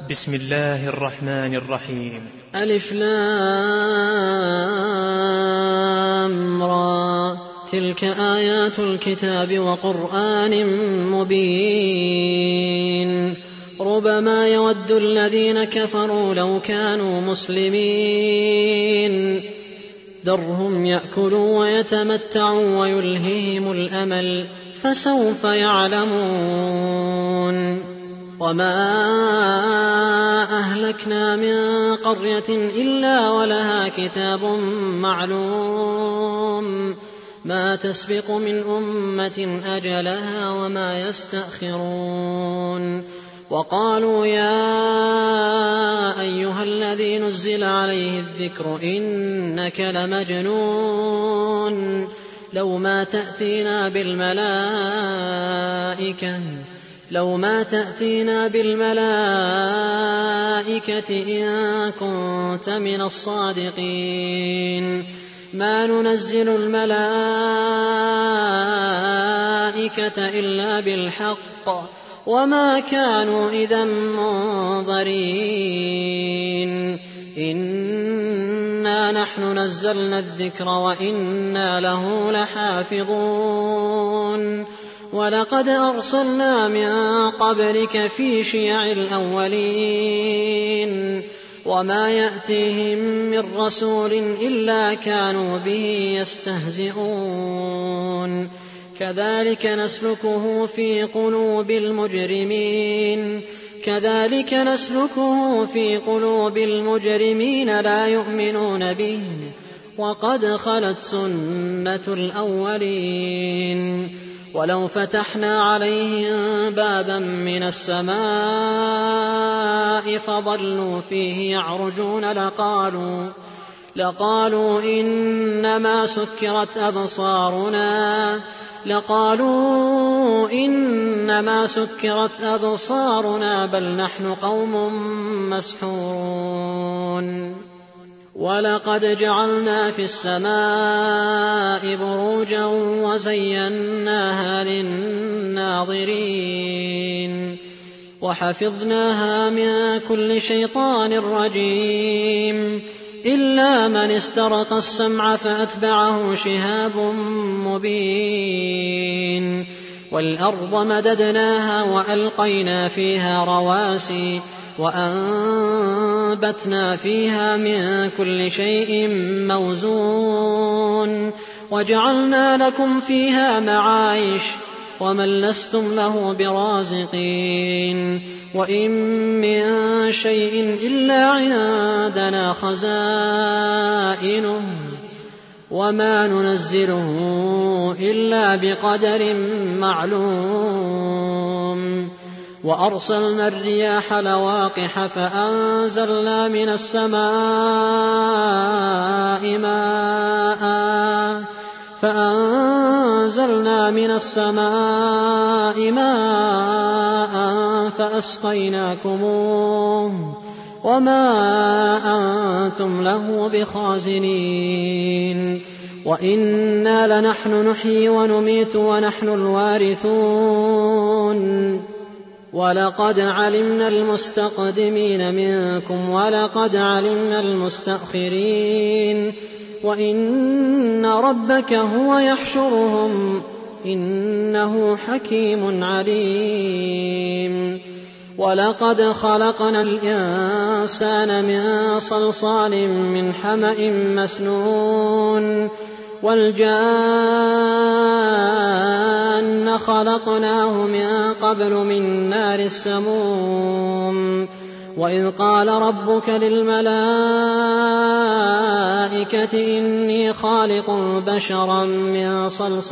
بسم الله الرحمن الرحيم. ألف لام را تلك آيات الكتاب وقرآن مبين ربما يود الذين كفروا لو كانوا مسلمين ذرهم يأكلوا ويتمتعوا ويلههم الأمل فسوف يعلمون وما أهلكنا من قرية إلا ولها كتاب معلوم ما تسبق من أمة أجلها وما يستأخرون وقالوا يا أيها الذي نزل عليه الذكر إنك لمجنون لو ما تأتينا بالملائكة إن كنت من الصادقين ما ننزل الملائكة إلا بالحق وما كانوا إذا منظرين إنا نحن نزلنا الذكر وإنا له لحافظون ولقد أرسلنا من قبلك في شيع الأولين وما يأتيهم من رسول إلا كانوا به يستهزئون كذلك نسلكه في قلوب المجرمين لا يؤمنون به وقد خلت سنة الأولين ولو فتحنا عليهم بابا من السماء فظلوا فيه يعرجون لقالوا إنما سكرت أبصارنا بل نحن قوم مسحورون ولقد جعلنا في السماء بروجا وزيناها للناظرين وحفظناها من كل شيطان رجيم إلا من استرق السمع فأتبعه شهاب مبين والأرض مددناها وألقينا فيها رواسي وأنبتنا فيها من كل شيء موزون وجعلنا لكم فيها معايش ومن لستم له برازقين وإن من شيء إلا عندنا خزائنه وما ننزله إلا بقدر معلوم وأرسلنا الرياح لواقح فأنزلنا من السماء ماء فأسقيناكموه وما أنتم له بخازنين وإنا لنحن نحيي ونميت ونحن الوارثون ولقد علمنا المستقدمين منكم ولقد علمنا المستأخرين وإن ربك هو يحشرهم إنه حكيم عليم ولقد خلقنا الإنسان من صلصال من حمأ مسنون والجان خلقناه من قبل من نار السموم وإذ قال ربك للملائكة إني خالق بشرا من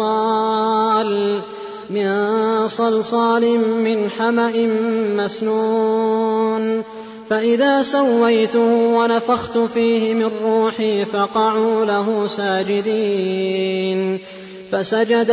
صلصال من حمأ مسنون فإذا سويته ونفخت فيه من روحي فقعوا له ساجدين فسجد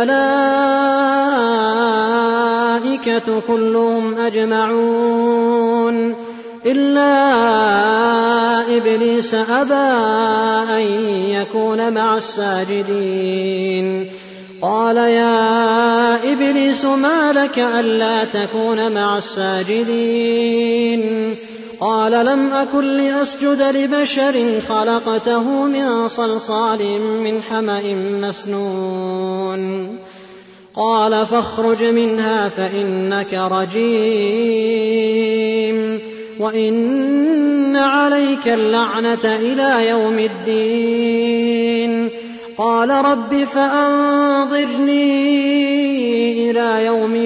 الملائكة كلهم أجمعون إلا إبليس أبى أن يكون مع الساجدين قال يا إبليس ما لك ألا تكون مع الساجدين قال لم أكن لأسجد لبشر خلقته من صلصال من حمأ مسنون قال فاخرج منها فإنك رجيم وإن عليك اللعنة إلى يوم الدين قال رب فأنظرني إلى يوم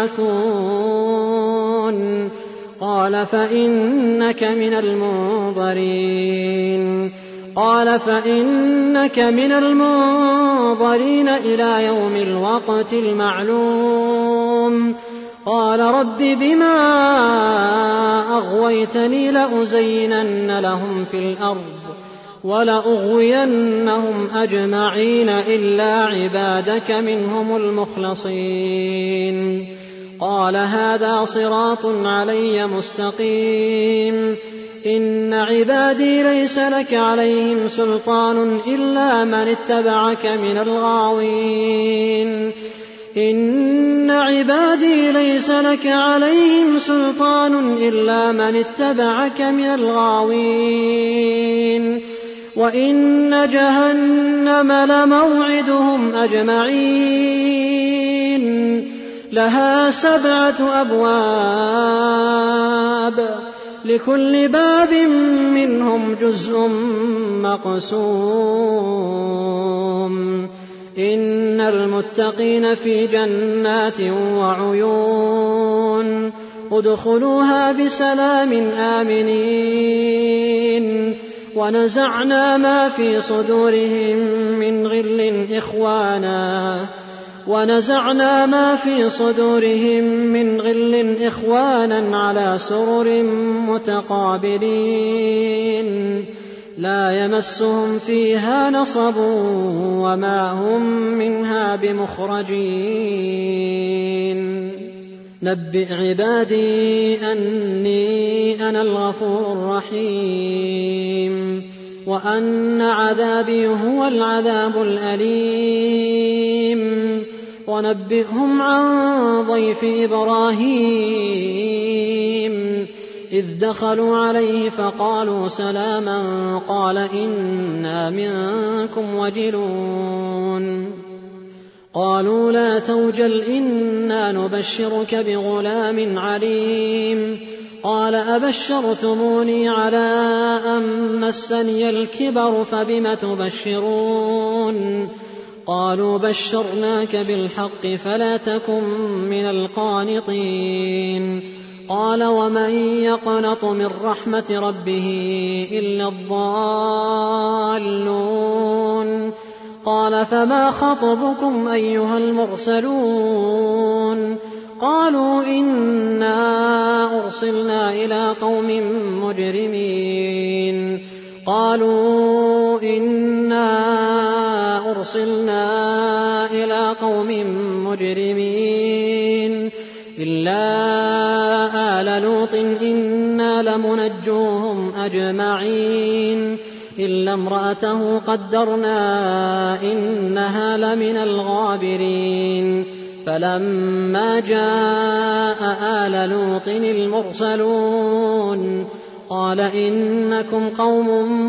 يبعثون قال فإنك من المنظرين قال فإنك من المنظرين إلى يوم الوقت المعلوم قال رب بما أغويتني لأزينن لهم في الأرض ولأغوينهم أجمعين إلا عبادك منهم المخلصين قال هذا صراط علي مستقيم إن عبادي ليس لك عليهم سلطان إلا من اتبعك من الغاوين إن عبادي ليس لك عليهم سلطان إلا من اتبعك من الغاوين وإن جهنم لموعدهم أجمعين لها 7 أبواب لكل باب منهم جزء مقسوم إن المتقين في جنات وعيون ادخلوها بسلام آمنين ونزعنا ما في صدورهم من غل إخوانا على سرر متقابلين لا يمسهم فيها نصب وما هم منها بمخرجين نبئ عبادي أني أنا الغفور الرحيم وأن عذابي هو العذاب الأليم ونبئهم عن ضيف إبراهيم إذ دخلوا عليه فقالوا سلاما قال إنا منكم وجلون قالوا لا توجل إنا نبشرك بغلام عليم قال أبشرتموني على أن مسني الكبر فبم تبشرون قالوا بشرناك بالحق فلا تكن من القانطين قال ومن يقنط من رحمة ربه إلا الضالون قال فما خطبكم أيها المرسلون قالوا إنا أرسلنا إلى قوم مجرمين إلا آل لوط إنا لمنجوهم أجمعين إلا امرأته قدرنا إنها لمن الغابرين فلما جاء آل لوط المرسلون قال إنكم قوم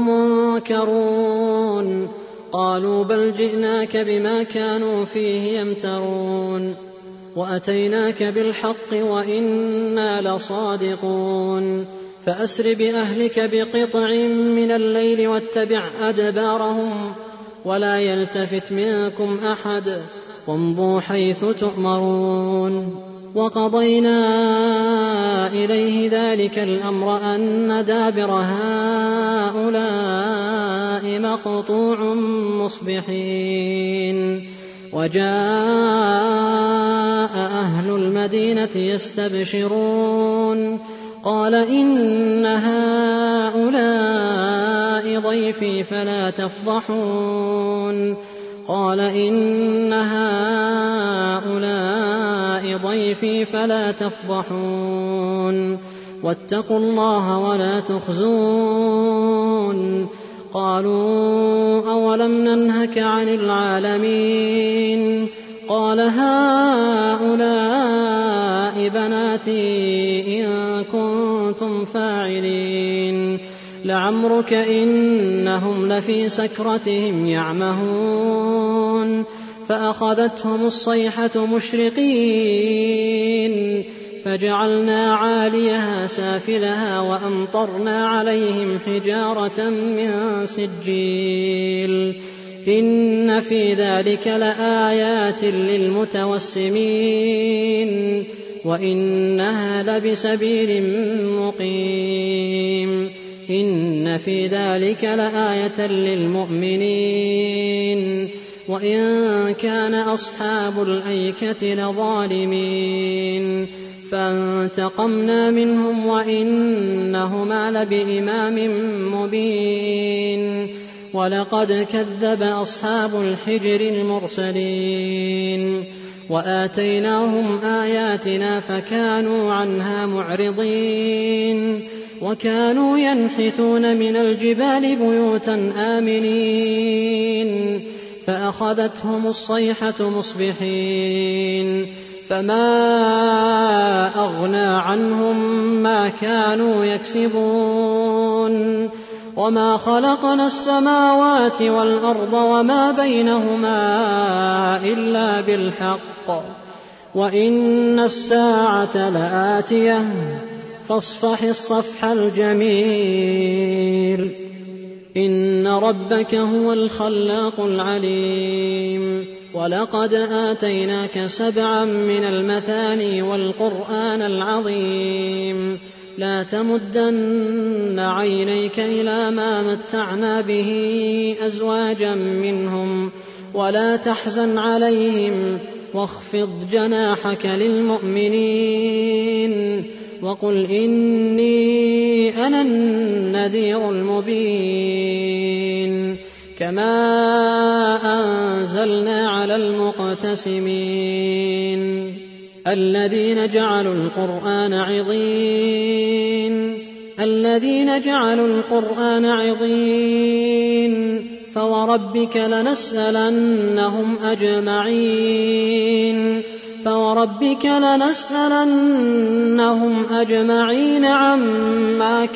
منكرون قالوا بل جئناك بما كانوا فيه يمترون وأتيناك بالحق وإنا لصادقون فأسر بأهلك بقطع من الليل واتبع أدبارهم ولا يلتفت منكم أحد وامضوا حيث تؤمرون وقضينا إليه ذلك الأمر أن دابر هؤلاء مقطوع مصبحين وجاء أهل المدينة يستبشرون قال إن هؤلاء ضيفي فلا تفضحون واتقوا الله ولا تخزون قالوا أولم ننهك عن العالمين قال هؤلاء بناتي إن كنتم كنتم فاعلين لعمرك إنهم لفي سكرتهم يعمهون فأخذتهم الصيحة مشرقين فجعلنا عاليها سافلها وأمطرنا عليهم حجارة من سجيل إن في ذلك لآيات للمتوسمين وإنها لبسبيل مقيم إن في ذلك لآية للمؤمنين وإن كان أصحاب الأيكة لظالمين فانتقمنا منهم وإنهما لبإمام مبين ولقد كذب أصحاب الحجر المرسلين وآتيناهم آياتنا فكانوا عنها معرضين وكانوا ينحتون من الجبال بيوتا آمنين فأخذتهم الصيحة مصبحين فما أغنى عنهم ما كانوا يكسبون وما خلقنا السماوات والأرض وما بينهما إلا بالحق وإن الساعة لآتية فاصفح الصفح الجميل إن ربك هو الخلاق العليم ولقد آتيناك 7 من المثاني والقرآن العظيم لا تمدن عينيك إلى ما متعنا به أزواجا منهم ولا تحزن عليهم واخفض جناحك للمؤمنين وقل إني أنا النذير المبين كما أنزلنا على المقتسمين الذين جعلوا القرآن عضين فوربك لنسألنهم أجمعين عما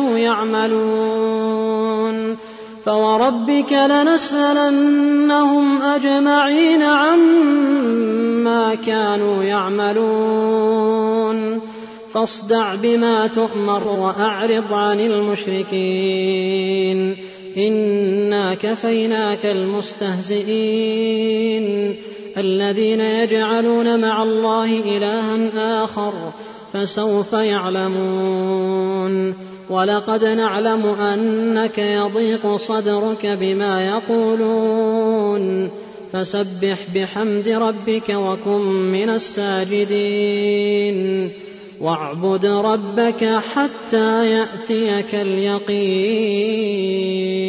كانوا يعملون فاصدع بما تؤمر وأعرض عن المشركين إنا كفيناك المستهزئين الذين يجعلون مع الله إلها آخر فسوف يعلمون ولقد نعلم أنك يضيق صدرك بما يقولون فسبح بحمد ربك وكن من الساجدين واعبد ربك حتى يأتيك اليقين.